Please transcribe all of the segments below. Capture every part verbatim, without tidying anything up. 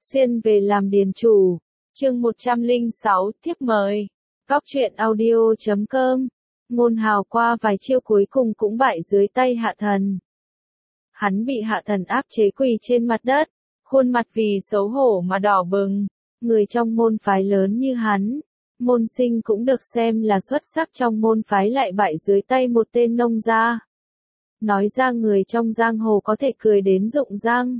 Xuyên về làm điền chủ. Chương một trăm lẻ sáu, thiếp mời. Góc truyện audio chấm com. Ngôn Hào qua vài chiêu cuối cùng cũng bại dưới tay Hạ Thần. Hắn bị Hạ Thần áp chế quỳ trên mặt đất, khuôn mặt vì xấu hổ mà đỏ bừng. Người trong môn phái lớn như hắn, môn sinh cũng được xem là xuất sắc trong môn phái lại bại dưới tay một tên nông gia. Nói ra người trong giang hồ có thể cười đến rụng răng.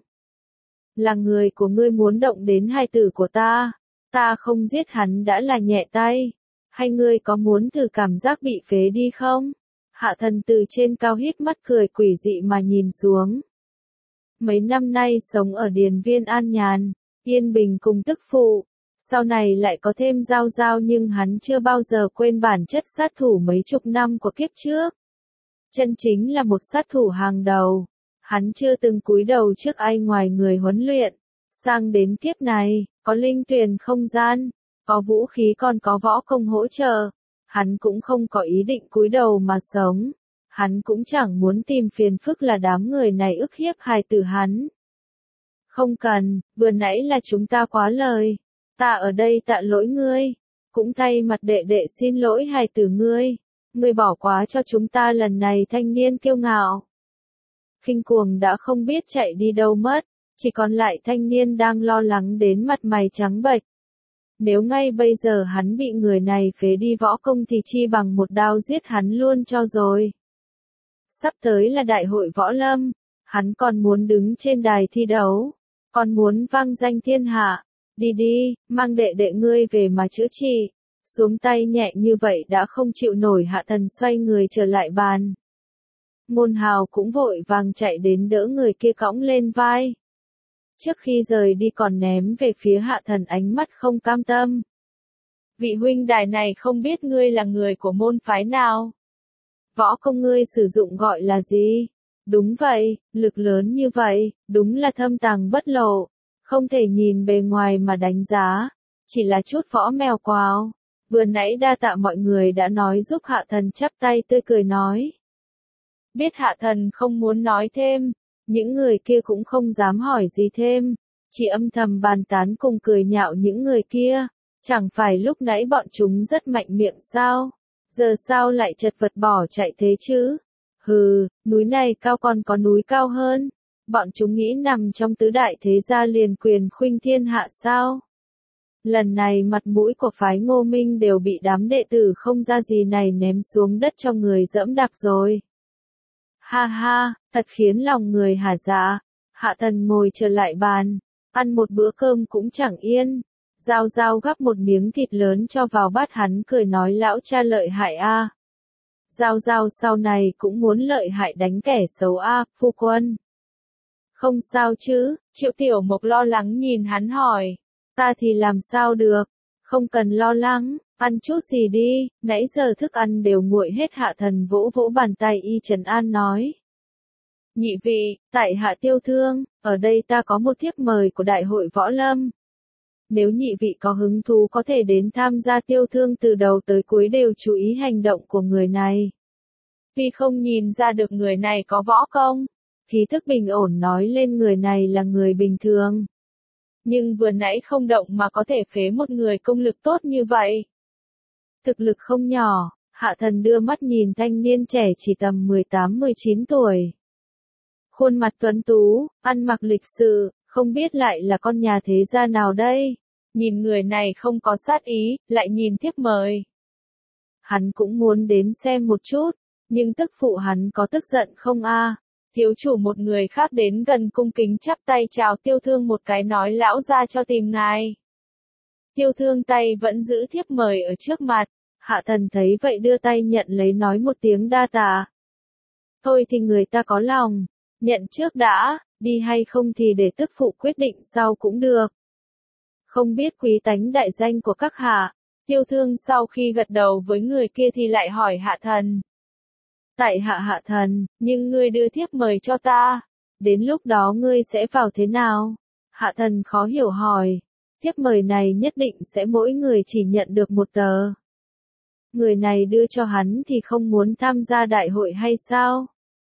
Là người của ngươi muốn động đến hài tử của ta, ta không giết hắn đã là nhẹ tay, hay ngươi có muốn thử cảm giác bị phế đi không? Hạ Thần từ trên cao híp mắt cười quỷ dị mà nhìn xuống. Mấy năm nay sống ở điền viên an nhàn, yên bình cùng tức phụ, sau này lại có thêm giao giao nhưng hắn chưa bao giờ quên bản chất sát thủ mấy chục năm của kiếp trước. Chân chính là một sát thủ hàng đầu. Hắn chưa từng cúi đầu trước ai ngoài người huấn luyện. Sang đến kiếp này, có linh tuyền không gian, có vũ khí còn có võ công hỗ trợ. Hắn cũng không có ý định cúi đầu mà sống. Hắn cũng chẳng muốn tìm phiền phức là đám người này ức hiếp hài tử hắn. Không cần, vừa nãy là chúng ta quá lời. Ta ở đây tạ lỗi ngươi. Cũng thay mặt đệ đệ xin lỗi hài tử ngươi. Ngươi bỏ quá cho chúng ta lần này thanh niên kiêu ngạo. Khinh cuồng đã không biết chạy đi đâu mất, chỉ còn lại thanh niên đang lo lắng đến mặt mày trắng bệch. Nếu ngay bây giờ hắn bị người này phế đi võ công thì chi bằng một đao giết hắn luôn cho rồi. Sắp tới là đại hội võ lâm, hắn còn muốn đứng trên đài thi đấu, còn muốn vang danh thiên hạ. Đi đi, mang đệ đệ ngươi về mà chữa trị. Xuống tay nhẹ như vậy đã không chịu nổi. Hạ Thần xoay người trở lại bàn. Ngôn Hào cũng vội vàng chạy đến đỡ người kia cõng lên vai. Trước khi rời đi còn ném về phía Hạ Thần ánh mắt không cam tâm. Vị huynh đài này không biết ngươi là người của môn phái nào? Võ công ngươi sử dụng gọi là gì? Đúng vậy, lực lớn như vậy, đúng là thâm tàng bất lộ, không thể nhìn bề ngoài mà đánh giá, chỉ là chút võ mèo quào. Vừa nãy đa tạ mọi người đã nói giúp. Hạ Thần chắp tay tươi cười nói. Biết Hạ Thần không muốn nói thêm, những người kia cũng không dám hỏi gì thêm, chỉ âm thầm bàn tán cùng cười nhạo những người kia. Chẳng phải lúc nãy bọn chúng rất mạnh miệng sao? Giờ sao lại chật vật bỏ chạy thế chứ? Hừ, núi này cao còn có núi cao hơn. Bọn chúng nghĩ nằm trong tứ đại thế gia liền quyền khuynh thiên hạ sao? Lần này mặt mũi của phái Ngô Minh đều bị đám đệ tử không ra gì này ném xuống đất cho người dẫm đạp rồi. Ha ha, thật khiến lòng người hả dạ. Hạ Thần ngồi trở lại bàn, ăn một bữa cơm cũng chẳng yên. Giao Giao gắp một miếng thịt lớn cho vào bát hắn cười nói lão cha lợi hại a. À. Giao Giao sau này cũng muốn lợi hại đánh kẻ xấu a, à, phu quân. Không sao chứ, Triệu Tiểu Mộc lo lắng nhìn hắn hỏi. Ta thì làm sao được, không cần lo lắng, ăn chút gì đi, nãy giờ thức ăn đều nguội hết. Hạ Thần vỗ vỗ bàn tay y trấn an nói. Nhị vị, tại hạ Tiêu Thương, ở đây ta có một thiếp mời của đại hội võ lâm. Nếu nhị vị có hứng thú có thể đến tham gia. Tiêu Thương từ đầu tới cuối đều chú ý hành động của người này. Vì không nhìn ra được người này có võ công, khí thức bình ổn nói lên người này là người bình thường. Nhưng vừa nãy không động mà có thể phế một người công lực tốt như vậy. Thực lực không nhỏ. Hạ Thần đưa mắt nhìn thanh niên trẻ chỉ tầm mười tám mười chín tuổi. Khuôn mặt tuấn tú, ăn mặc lịch sự, không biết lại là con nhà thế gia nào đây. Nhìn người này không có sát ý, lại nhìn thiếp mời. Hắn cũng muốn đến xem một chút, nhưng tức phụ hắn có tức giận không a? À? Thiếu chủ một người khác đến gần cung kính chắp tay chào Tiêu Thương một cái nói lão ra cho tìm ngài. Tiêu Thương tay vẫn giữ thiếp mời ở trước mặt. Hạ Thần thấy vậy đưa tay nhận lấy nói một tiếng đa tạ. Thôi thì người ta có lòng, nhận trước đã, đi hay không thì để tức phụ quyết định sau cũng được. Không biết quý tánh đại danh của các hạ. Tiêu Thương sau khi gật đầu với người kia thì lại hỏi Hạ Thần. Tại hạ Hạ Thần, nhưng ngươi đưa thiếp mời cho ta, đến lúc đó ngươi sẽ vào thế nào? Hạ Thần khó hiểu hỏi. Thiếp mời này nhất định sẽ mỗi người chỉ nhận được một tờ. Người này đưa cho hắn thì không muốn tham gia đại hội hay sao?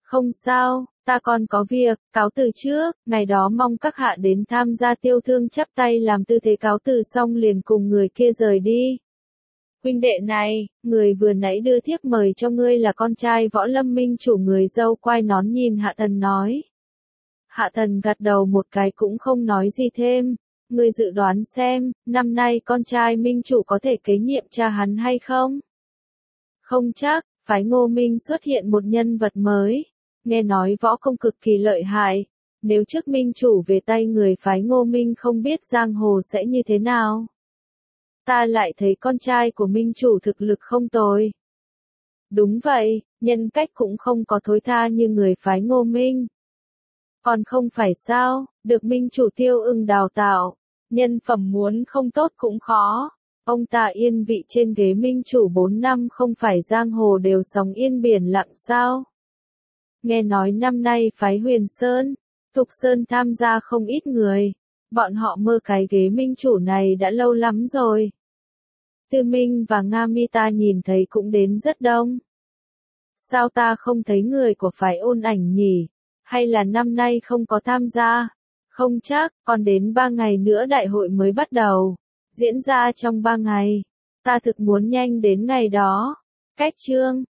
Không sao, ta còn có việc, cáo từ trước, ngày đó mong các hạ đến tham gia. Tiêu Thương chắp tay làm tư thế cáo từ xong liền cùng người kia rời đi. Huynh đệ này, người vừa nãy đưa thiếp mời cho ngươi là con trai Võ Lâm minh chủ. Người dâu quai nón nhìn Hạ Thần nói. Hạ Thần gật đầu một cái cũng không nói gì thêm. Ngươi dự đoán xem, năm nay con trai minh chủ có thể kế nhiệm cha hắn hay không? Không chắc, phái Ngô Minh xuất hiện một nhân vật mới. Nghe nói võ công cực kỳ lợi hại. Nếu trước minh chủ về tay người phái Ngô Minh không biết giang hồ sẽ như thế nào. Ta lại thấy con trai của minh chủ thực lực không tồi. Đúng vậy, nhân cách cũng không có thối tha như người phái Ngô Minh. Còn không phải sao, được minh chủ Tiêu Ưng đào tạo, nhân phẩm muốn không tốt cũng khó. Ông ta yên vị trên ghế minh chủ bốn năm không phải giang hồ đều sóng yên biển lặng sao. Nghe nói năm nay phái Huyền Sơn, Thục Sơn tham gia không ít người. Bọn họ mơ cái ghế minh chủ này đã lâu lắm rồi. Tư Minh và Nga Mi ta nhìn thấy cũng đến rất đông. Sao ta không thấy người của phái Ôn Ảnh nhỉ? Hay là năm nay không có tham gia? Không chắc, còn đến ba ngày nữa đại hội mới bắt đầu. Diễn ra trong ba ngày. Ta thực muốn nhanh đến ngày đó. Cách chương